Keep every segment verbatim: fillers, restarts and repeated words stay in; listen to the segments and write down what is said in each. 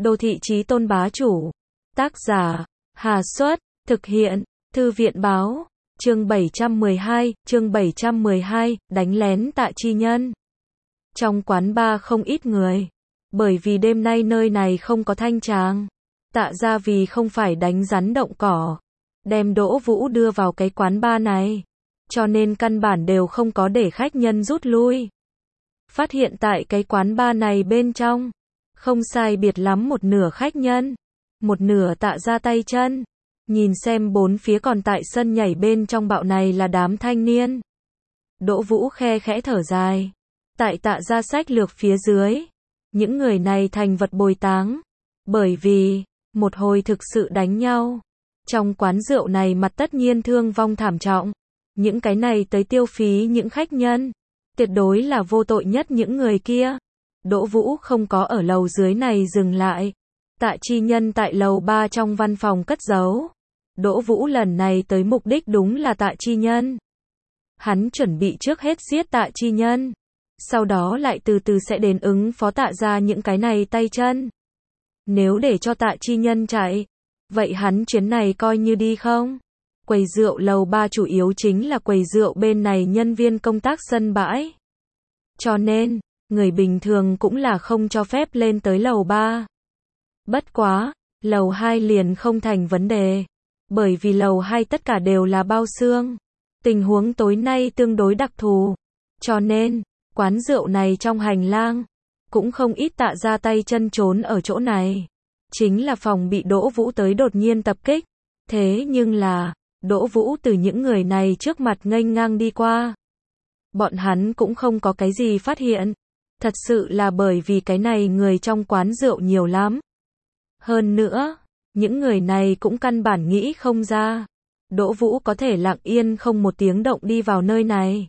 Đô thị chí tôn bá chủ. Tác giả, Hà Xuất, thực hiện, Thư viện báo, chương bảy trăm mười hai, chương bảy trăm mười hai, đánh lén Tạ Chi Nhân. Trong quán bar không ít người, bởi vì đêm nay nơi này không có thanh tràng. Tạ gia vì không phải đánh rắn động cỏ, đem Đỗ Vũ đưa vào cái quán bar này, cho nên căn bản đều không có để khách nhân rút lui. Phát hiện tại cái quán bar này bên trong, không sai biệt lắm một nửa khách nhân, một nửa Tạ gia tay chân. Nhìn xem bốn phía còn tại sân nhảy bên trong bạo này là đám thanh niên. Đỗ Vũ khe khẽ thở dài. Tại Tạ gia sách lược phía dưới, những người này thành vật bồi táng. Bởi vì, một hồi thực sự đánh nhau. Trong quán rượu này mặt tất nhiên thương vong thảm trọng. Những cái này tới tiêu phí những khách nhân. Tuyệt đối là vô tội nhất những người kia. Đỗ Vũ không có ở lầu dưới này dừng lại. Tạ Chi Nhân tại lầu ba trong văn phòng cất giấu. Đỗ Vũ lần này tới mục đích đúng là Tạ Chi Nhân. Hắn chuẩn bị trước hết giết Tạ Chi Nhân, sau đó lại từ từ sẽ đến ứng phó Tạ gia những cái này tay chân. Nếu để cho Tạ Chi Nhân chạy, vậy hắn chuyến này coi như đi không? Quầy rượu lầu ba chủ yếu chính là quầy rượu bên này nhân viên công tác sân bãi. Cho nên, người bình thường cũng là không cho phép lên tới lầu ba. Bất quá, lầu hai liền không thành vấn đề. Bởi vì lầu hai tất cả đều là bao xương. Tình huống tối nay tương đối đặc thù. Cho nên, quán rượu này trong hành lang, cũng không ít Tạ gia tay chân trốn ở chỗ này. Chính là phòng bị Đỗ Vũ tới đột nhiên tập kích. Thế nhưng là, Đỗ Vũ từ những người này trước mặt nghênh ngang đi qua. Bọn hắn cũng không có cái gì phát hiện. Thật sự là bởi vì cái này người trong quán rượu nhiều lắm. Hơn nữa, những người này cũng căn bản nghĩ không ra. Đỗ Vũ có thể lặng yên không một tiếng động đi vào nơi này.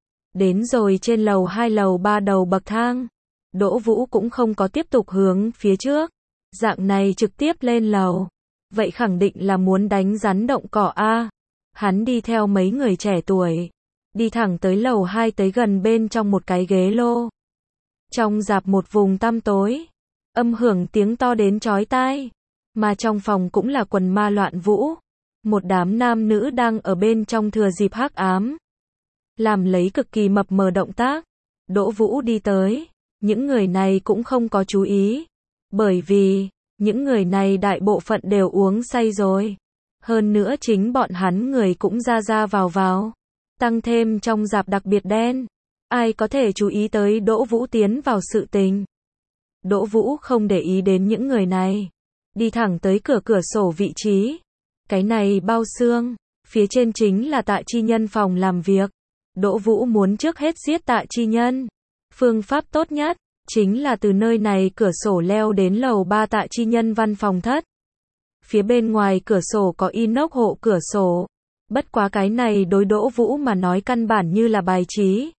Đến rồi trên lầu hai lầu ba đầu bậc thang. Đỗ Vũ cũng không có tiếp tục hướng phía trước. Dạng này trực tiếp lên lầu. Vậy khẳng định là muốn đánh rắn động cỏ a. Hắn đi theo mấy người trẻ tuổi. Đi thẳng tới lầu hai tới gần bên trong một cái ghế lô. Trong rạp một vùng tăm tối. Âm hưởng tiếng to đến chói tai. Mà trong phòng cũng là quần ma loạn vũ. Một đám nam nữ đang ở bên trong thừa dịp hắc ám. Làm lấy cực kỳ mập mờ động tác. Đỗ Vũ đi tới. Những người này cũng không có chú ý. Bởi vì, những người này đại bộ phận đều uống say rồi. Hơn nữa chính bọn hắn người cũng ra ra vào vào. Tăng thêm trong rạp đặc biệt đen. Ai có thể chú ý tới Đỗ Vũ tiến vào sự tình. Đỗ Vũ không để ý đến những người này. Đi thẳng tới cửa cửa sổ vị trí. Cái này bao xương, phía trên chính là Tạ Chi Nhân phòng làm việc. Đỗ Vũ muốn trước hết giết Tạ Chi Nhân. Phương pháp tốt nhất, chính là từ nơi này cửa sổ leo đến lầu ba Tạ Chi Nhân văn phòng thất. Phía bên ngoài cửa sổ có inox hộ cửa sổ. Bất quá cái này đối Đỗ Vũ mà nói căn bản như là bài trí.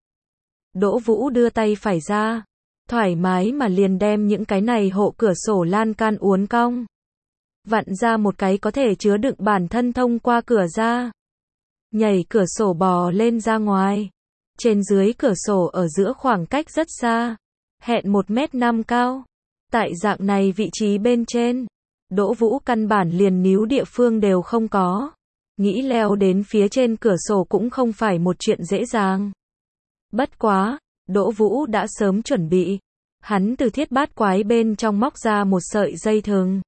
Đỗ Vũ đưa tay phải ra. Thoải mái mà liền đem những cái này hộ cửa sổ lan can uốn cong. Vặn ra một cái có thể chứa đựng bản thân thông qua cửa ra. Nhảy cửa sổ bò lên ra ngoài. Trên dưới cửa sổ ở giữa khoảng cách rất xa. Hẹn một mét năm cao. Tại dạng này vị trí bên trên. Đỗ Vũ căn bản liền níu địa phương đều không có. Nghĩ leo đến phía trên cửa sổ cũng không phải một chuyện dễ dàng. Bất quá, Đỗ Vũ đã sớm chuẩn bị. Hắn từ thiết bát quái bên trong móc ra một sợi dây thừng.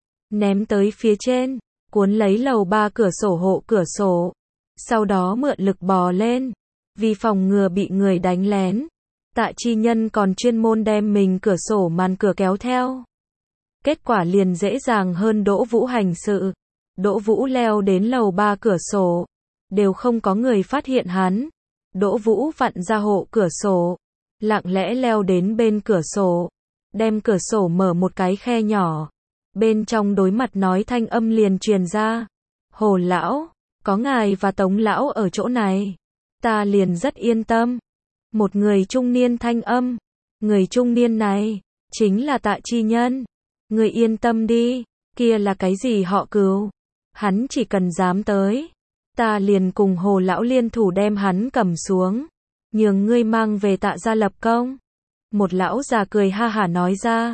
Ném tới phía trên, cuốn lấy lầu ba cửa sổ hộ cửa sổ. Sau đó mượn lực bò lên. Vì phòng ngừa bị người đánh lén. Tạ Chi Nhân còn chuyên môn đem mình cửa sổ màn cửa kéo theo. Kết quả liền dễ dàng hơn Đỗ Vũ hành sự. Đỗ Vũ leo đến lầu ba cửa sổ. Đều không có người phát hiện hắn. Đỗ Vũ vặn ra hộ cửa sổ. Lặng lẽ leo đến bên cửa sổ. Đem cửa sổ mở một cái khe nhỏ. Bên trong đối mặt nói thanh âm liền truyền ra. Hồ lão, có ngài và Tống lão ở chỗ này. Ta liền rất yên tâm. Một người trung niên thanh âm. Người trung niên này, chính là Tạ Chi Nhân. Người yên tâm đi, kia là cái gì họ Cừu. Hắn chỉ cần dám tới. Ta liền cùng Hồ lão liên thủ đem hắn cầm xuống. Nhường ngươi mang về Tạ gia lập công. Một lão già cười ha hả nói ra.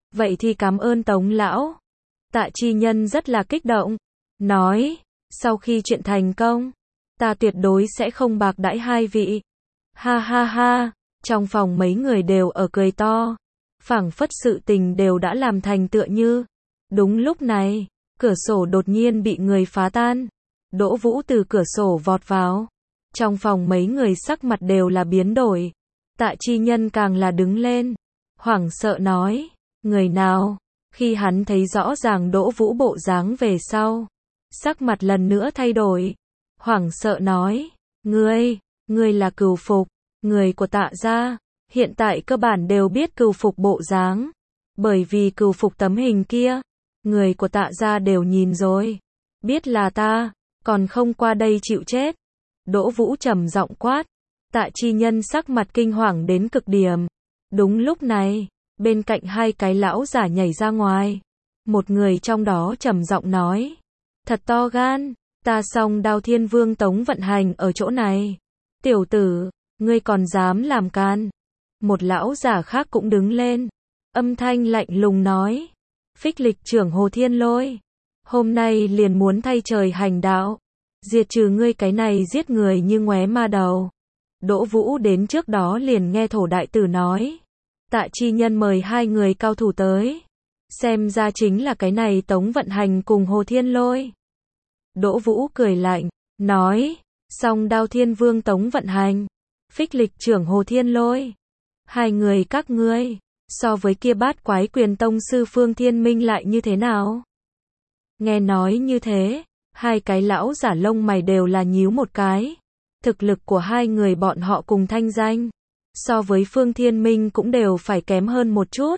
Vậy thì cảm ơn Tống lão. Tạ Chi Nhân rất là kích động, nói, sau khi chuyện thành công, ta tuyệt đối sẽ không bạc đãi hai vị. Ha ha ha, trong phòng mấy người đều ở cười to, phảng phất sự tình đều đã làm thành tựa như. Đúng lúc này, cửa sổ đột nhiên bị người phá tan. Đỗ Vũ từ cửa sổ vọt vào. Trong phòng mấy người sắc mặt đều là biến đổi. Tạ Chi Nhân càng là đứng lên, hoảng sợ nói, người nào? Khi hắn thấy rõ ràng Đỗ Vũ bộ dáng về sau, sắc mặt lần nữa thay đổi, hoảng sợ nói, ngươi, ngươi là Cửu Phục, người của Tạ gia, hiện tại cơ bản đều biết Cửu Phục bộ dáng, bởi vì Cửu Phục tấm hình kia, người của Tạ gia đều nhìn rồi, biết là ta, còn không qua đây chịu chết. Đỗ Vũ trầm giọng quát. Tạ Chi Nhân sắc mặt kinh hoàng đến cực điểm. Đúng lúc này, bên cạnh hai cái lão giả nhảy ra ngoài. Một người trong đó trầm giọng nói, thật to gan, ta Song Đao Thiên Vương Tống Vận Hành ở chỗ này. Tiểu tử, ngươi còn dám làm can. Một lão giả khác cũng đứng lên, âm thanh lạnh lùng nói, Phích Lịch trưởng Hồ Thiên Lôi, hôm nay liền muốn thay trời hành đạo, diệt trừ ngươi cái này giết người như ngoé ma đầu. Đỗ Vũ đến trước đó liền nghe Thổ đại tử nói, Tạ Chi Nhân mời hai người cao thủ tới, xem ra chính là cái này Tống Vận Hành cùng Hồ Thiên Lôi. Đỗ Vũ cười lạnh, nói, Song Đao Thiên Vương Tống Vận Hành, Phích Lịch trưởng Hồ Thiên Lôi, hai người các ngươi, so với kia bát quái quyền tông sư Phương Thiên Minh lại như thế nào? Nghe nói như thế, hai cái lão giả lông mày đều là nhíu một cái. Thực lực của hai người bọn họ cùng thanh danh, so với Phương Thiên Minh cũng đều phải kém hơn một chút.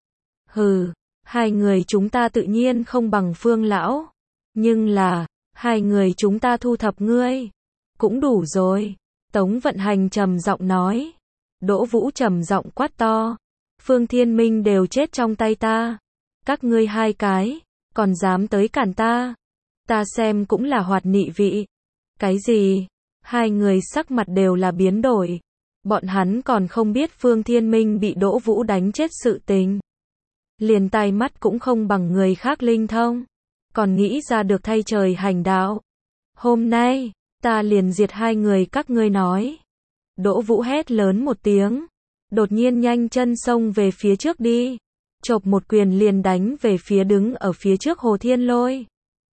Hừ, hai người chúng ta tự nhiên không bằng Phương lão, nhưng là, hai người chúng ta thu thập ngươi, cũng đủ rồi. Tống Vận Hành trầm giọng nói. Đỗ Vũ trầm giọng quát to, Phương Thiên Minh đều chết trong tay ta, các ngươi hai cái, còn dám tới cản ta, ta xem cũng là hoạt nị vị. Cái gì? Hai người sắc mặt đều là biến đổi. Bọn hắn còn không biết Phương Thiên Minh bị Đỗ Vũ đánh chết sự tình. Liền tai mắt cũng không bằng người khác linh thông. Còn nghĩ ra được thay trời hành đạo. Hôm nay, ta liền diệt hai người các ngươi nói. Đỗ Vũ hét lớn một tiếng. Đột nhiên nhanh chân xông về phía trước đi. Chộp một quyền liền đánh về phía đứng ở phía trước Hồ Thiên Lôi.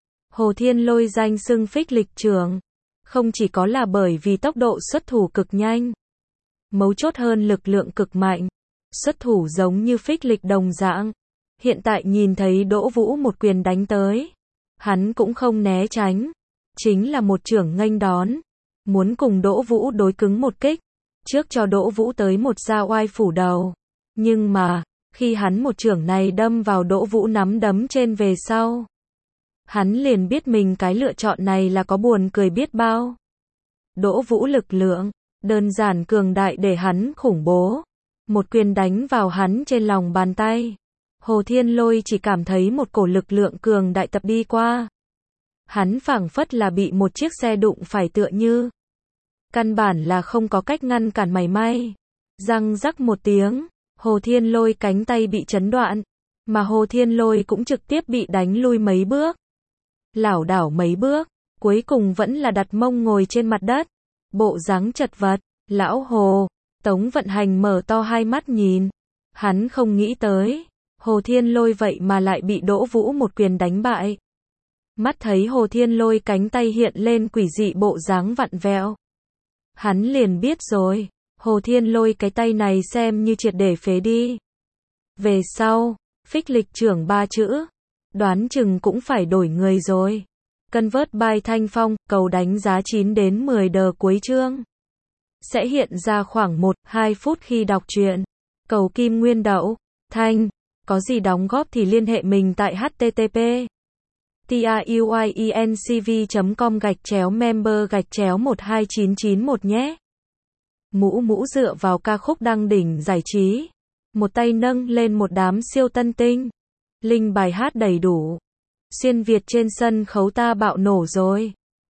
Hồ Thiên Lôi danh xưng Phích Lịch trưởng. Không chỉ có là bởi vì tốc độ xuất thủ cực nhanh, mấu chốt hơn lực lượng cực mạnh, xuất thủ giống như Phích Lịch đồng dạng. Hiện tại nhìn thấy Đỗ Vũ một quyền đánh tới, hắn cũng không né tránh, chính là một chưởng nghênh đón, muốn cùng Đỗ Vũ đối cứng một kích, trước cho Đỗ Vũ tới một gia oai phủ đầu. Nhưng mà, khi hắn một chưởng này đâm vào Đỗ Vũ nắm đấm trên về sau, hắn liền biết mình cái lựa chọn này là có buồn cười biết bao. Đỗ Vũ lực lượng, đơn giản cường đại để hắn khủng bố. Một quyền đánh vào hắn trên lòng bàn tay. Hồ Thiên Lôi chỉ cảm thấy một cổ lực lượng cường đại tập đi qua. Hắn phảng phất là bị một chiếc xe đụng phải tựa như. Căn bản là không có cách ngăn cản mảy may. Răng rắc một tiếng, Hồ Thiên Lôi cánh tay bị chấn đoạn. Mà Hồ Thiên Lôi cũng trực tiếp bị đánh lui mấy bước. Lảo đảo mấy bước, cuối cùng vẫn là đặt mông ngồi trên mặt đất, bộ dáng chật vật. Lão Hồ, Tống Vận Hành mở to hai mắt nhìn, hắn không nghĩ tới, Hồ Thiên Lôi vậy mà lại bị Đỗ Vũ một quyền đánh bại. Mắt thấy Hồ Thiên Lôi cánh tay hiện lên quỷ dị bộ dáng vặn vẹo, hắn liền biết rồi, Hồ Thiên Lôi cái tay này xem như triệt để phế đi. Về sau, Phích Lịch trưởng ba chữ, đoán chừng cũng phải đổi người rồi. Convert by Thanh Phong, cầu đánh giá chín đến mười đờ cuối chương. Sẽ hiện ra khoảng một đến hai phút khi đọc truyện. Cầu Kim Nguyên Đậu, Thanh, có gì đóng góp thì liên hệ mình tại http truyencv chấm com gạch chéo member gạch chéo một hai chín chín một nhé. Mũ mũ dựa vào ca khúc đăng đỉnh giải trí. Một tay nâng lên một đám siêu tân tinh. Linh bài hát đầy đủ. Xuyên Việt trên sân khấu ta bạo nổ rồi.